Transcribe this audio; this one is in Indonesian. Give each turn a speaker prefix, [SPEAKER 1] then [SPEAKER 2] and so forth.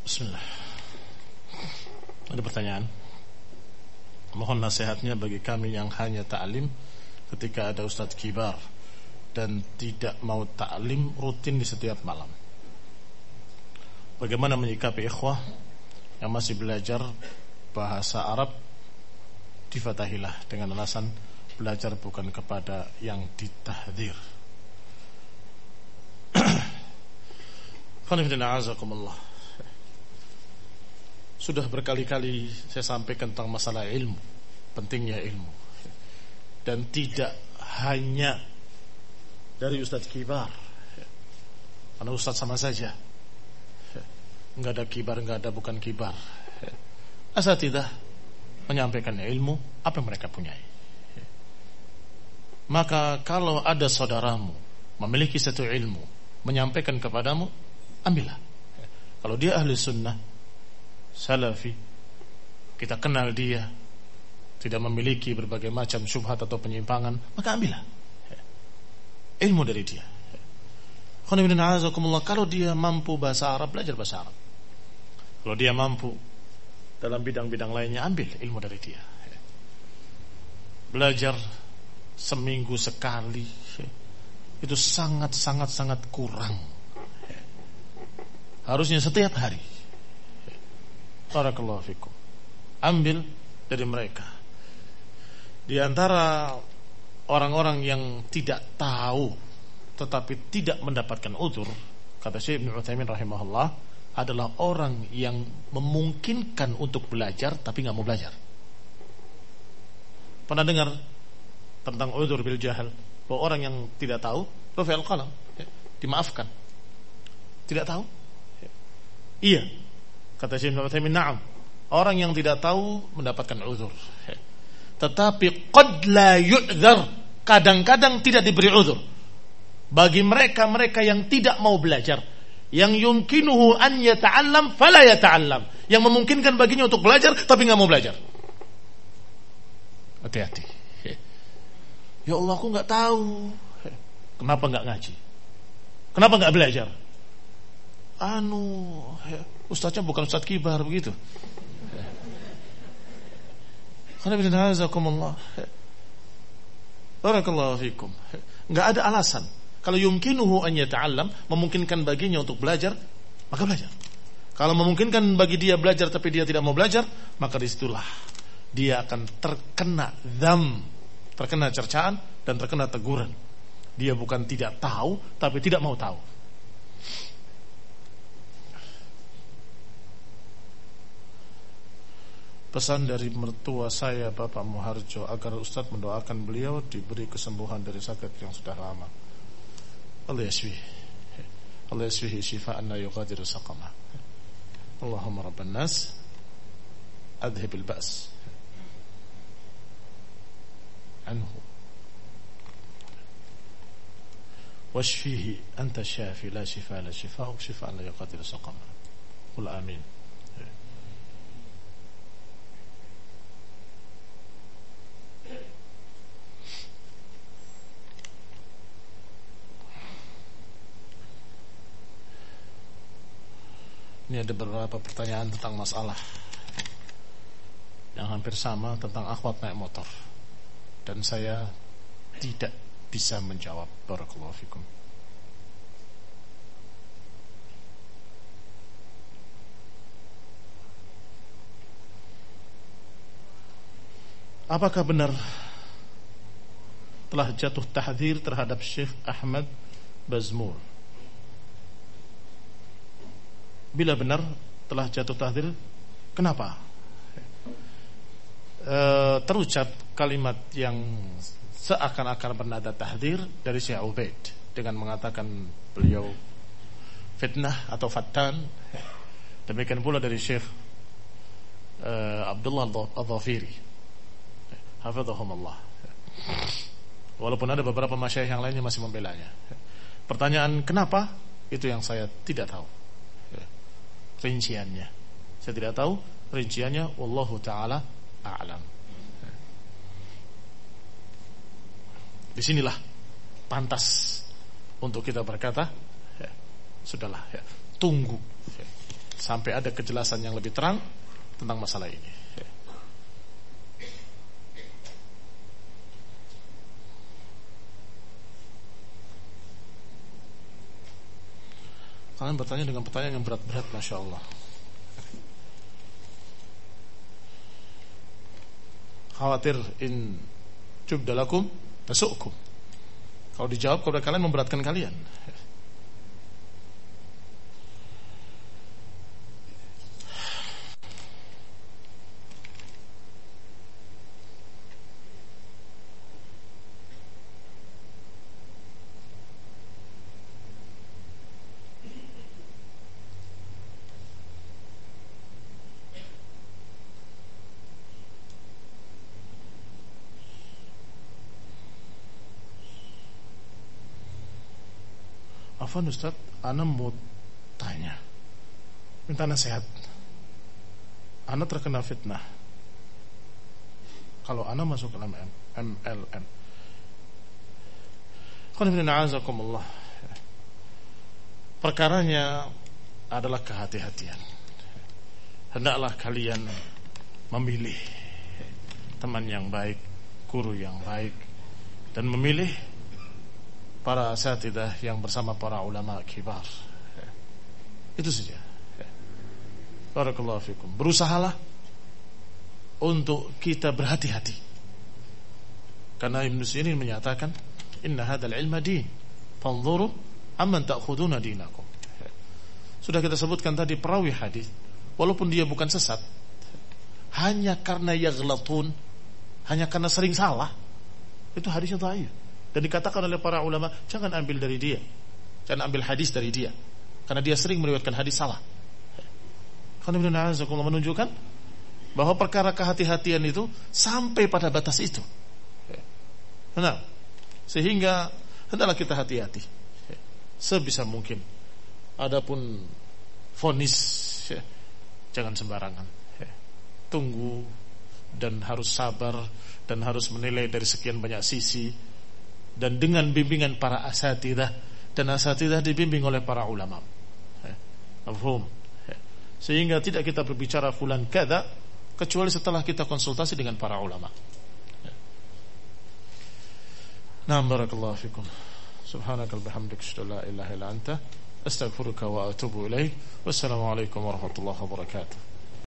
[SPEAKER 1] Bismillah. Ada pertanyaan. Mohon nasihatnya bagi kami yang hanya ta'lim ketika ada ustadz kibar dan tidak mau ta'lim rutin di setiap malam. Bagaimana menyikapi ikhwah yang masih belajar bahasa Arab di Fatahillah dengan alasan belajar bukan kepada yang ditahdzir. Alhamdulillah. Sudah berkali-kali saya sampaikan tentang masalah ilmu, pentingnya ilmu, dan tidak hanya dari ustadz kibar, karena ustadz sama saja, nggak ada kibar, nggak ada bukan kibar. Asatidzah menyampaikan ilmu apa yang mereka punyai. Maka kalau ada saudaramu memiliki satu ilmu menyampaikan kepadamu, ambillah. Kalau dia ahli sunnah salafi, kita kenal dia tidak memiliki berbagai macam syubhat atau penyimpangan, maka ambillah ilmu dari dia. Kalau dia mampu bahasa Arab, belajar bahasa Arab. Kalau dia mampu dalam bidang-bidang lainnya, ambil ilmu dari dia. Belajar seminggu sekali itu sangat kurang. Harusnya setiap hari. Barakallahu fikum. Ambil dari mereka. Di antara orang-orang yang tidak tahu tetapi tidak mendapatkan udzur, kata Syekh Ibnu Utsaimin rahimahullah, adalah orang yang memungkinkan untuk belajar tapi enggak mau belajar. Pernah dengar tentang udzur bil jahal, bahwa orang yang tidak tahu rafi'al qalam, dimaafkan. Tidak tahu? Iya. Kata Syekh Ibnu Utsaimin, na'am. Orang yang tidak tahu mendapatkan uzur. Tetapi qad la yu'dzar, kadang-kadang tidak diberi uzur. Bagi mereka yang tidak mau belajar, yang yumkinuhu an yata'allam fala yata'allam, yang memungkinkan baginya untuk belajar tapi enggak mau belajar. Hati-hati. Ya Allah, aku enggak tahu. Kenapa enggak ngaji? Kenapa enggak belajar? Ustaznya bukan ustaz kibar begitu. Barakallahu fikum. Enggak ada alasan. Kalau yumkinuhu an yata'allam, memungkinkan baginya untuk belajar, maka belajar. Kalau memungkinkan bagi dia belajar tapi dia tidak mau belajar, maka disitulah dia akan terkena dzam, terkena cercaan dan terkena teguran. Dia bukan tidak tahu tapi tidak mau tahu. Pesan dari mertua saya, Bapak Muharjo, agar Ustaz mendoakan beliau diberi kesembuhan dari sakit yang sudah lama. Allah yashfihi shifaan la yughadiru saqama. Allahumma rabban nas adhhibil ba's anhu washfihi anta shafi la shifaa la shifaa'uk shifaan la yughadiru saqama. Qul amin. Ini ada beberapa pertanyaan tentang masalah yang hampir sama tentang akhwat naik motor, dan saya tidak bisa menjawab. Barakallahu fikum. Apakah benar telah jatuh tahdzir terhadap Syekh Ahmad Bazmul? Bila benar telah jatuh tahdzir, kenapa? Terucap kalimat yang seakan-akan bernada tahdzir dari Syekh Ubaid dengan mengatakan beliau fitnah atau fattan. Demikian pula dari Syekh Abdullah Al-Dhafiri, hafizahumullah. Walaupun ada beberapa masyayikh yang lainnya masih membelanya. Pertanyaan kenapa? Itu yang saya tidak tahu rinciannya. Saya tidak tahu rinciannya. Wallahu ta'ala a'lam. Disinilah pantas untuk kita berkata, sudahlah, tunggu sampai ada kejelasan yang lebih terang tentang masalah ini. Kalian bertanya dengan pertanyaan yang berat-berat, Masya Allah. Khawatir in jubdalakum tasu'kum. Kalau dijawab kepada kalian memberatkan kalian. Afwan Ustaz, ana mau tanya, minta nasihat. Ana terkena fitnah. Kalau ana masuk ke MLM, Alhamdulillah, perkaranya adalah kehati-hatian. Hendaklah kalian memilih teman yang baik, guru yang baik, dan memilih para asatidzah yang bersama para ulama kibar. Itu saja. Barakallahu fikum. Berusahalah untuk kita berhati-hati. Karena Ibnu Sirin menyatakan, "Inna hadzal ilma din, fanzuru amman ta'khuduna dinakum." Sudah kita sebutkan tadi perawi hadis, walaupun dia bukan sesat, hanya karena yaghlatun, hanya karena sering salah, itu hadisnya dhaif. Dan dikatakan oleh para ulama, jangan ambil dari dia, jangan ambil hadis dari dia, karena dia sering meriwayatkan hadis salah. Karena menunjukkan bahwa perkara kehati-hatian itu sampai pada batas itu. Nah, sehingga hendaklah kita hati-hati sebisa mungkin. Adapun vonis, jangan sembarangan. Tunggu dan harus sabar dan harus menilai dari sekian banyak sisi. Dan dengan bimbingan para asatidzah, dan asatidzah dibimbing oleh para ulama. Mafhum? Sehingga tidak kita berbicara fulan kada kecuali setelah kita konsultasi dengan para ulama. Naam, barakallahu fikum. Subhanakal bihamdika asyhadu an la ilaha illa anta astaghfiruka wa atubu ilaik. Wassalamu alaikum warahmatullahi wabarakatuh.